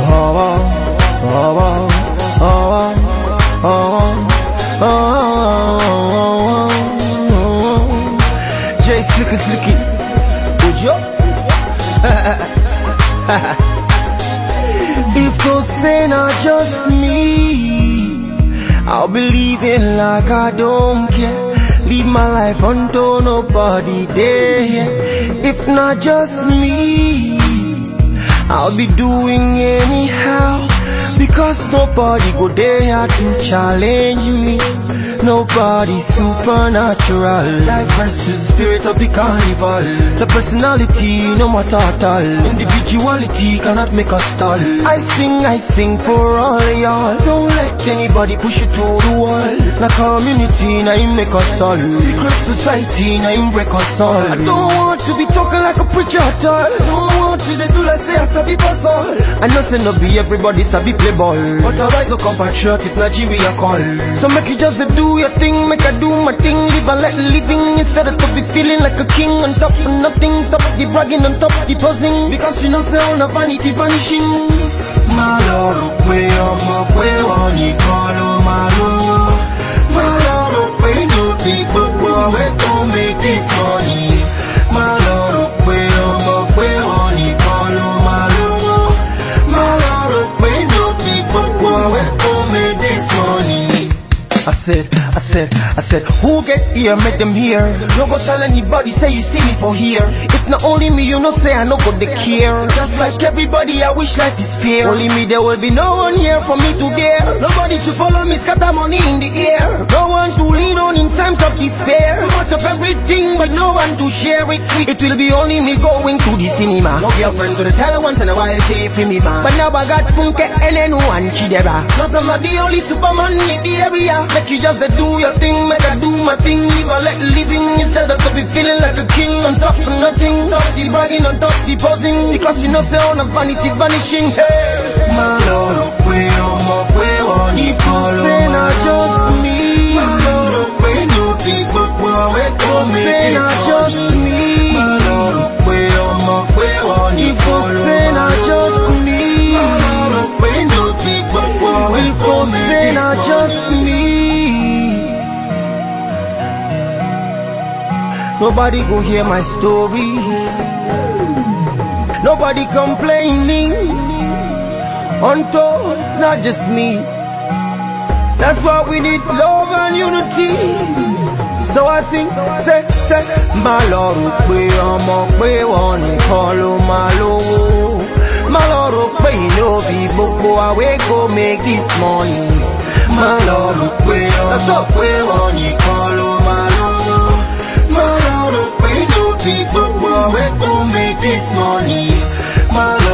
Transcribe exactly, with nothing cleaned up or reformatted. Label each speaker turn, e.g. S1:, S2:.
S1: oh, oh, oh, oh, oh, oh, oh. Jay Slicky Slicky, would you? If those sin are just me, I'll be living like I don't care. Live my life until nobody there. If not just me, I'll be doing anyhow, because nobody go there to challenge me. Nobody supernatural. Life versus spirit of the carnival. The personality, no matter at all. Individuality cannot make us stall. I sing, I sing for all y'all. Don't let anybody push you to the wall. Na community, na him make us all. Secret society, na him break us all. I don't want to be talking like a preacher at all. Don't want to they do like say I sabi pass all. I know say no be everybody sabi play ball, but I rise up compatriot if Nigeria call. So make you just do your thing, make I do my thing. Live and let living instead of to be feeling like a king on top of nothing. Stop the bragging on top of the posing, because you know say all the vanity vanishing. My lord, we on my way on the call, my lord. My lord, we no people who are way to make this money. My lord, we on my way on the call, my lord. My lord, we no people who are way to make this money. I said, I said, I said, who get here, make them hear. No go tell anybody, say you see me for here. If not only me, you know say I no go they care. Just like everybody, I wish life is fair. Only me, there will be no one here for me to dare. Nobody to follow me, scatter money in the air. No one to lean on in times of despair. Too much of everything, but no one to share it with. It will be only me going to the cinema. No girlfriend to the tell once in a while, pay for me, man. But now I got funke and then one chidera. Cause I'm not the only superman in the area. Make you just do your thing, make I do my thing. Live and let living instead of to be feeling like a king on top of nothing. Stop the bragging on top the posing, because you know say all the vanity vanishing. Hey, my lord, we on my way on the call, my just me. My lord, we no people who are way to make this money. My lord, we on my way on the call, my just me. My lord, we no people who are way to make this money. Nobody go hear my story. Nobody complaining. Untold, not just me. That's why we need love and unity. So I sing, say, say, my Lord, we are my way on it, follow my low. My Lord, we know people go away, go make this money. My Lord, we are my way on it, follow my low. My Lord, we know people go away, go make this money. My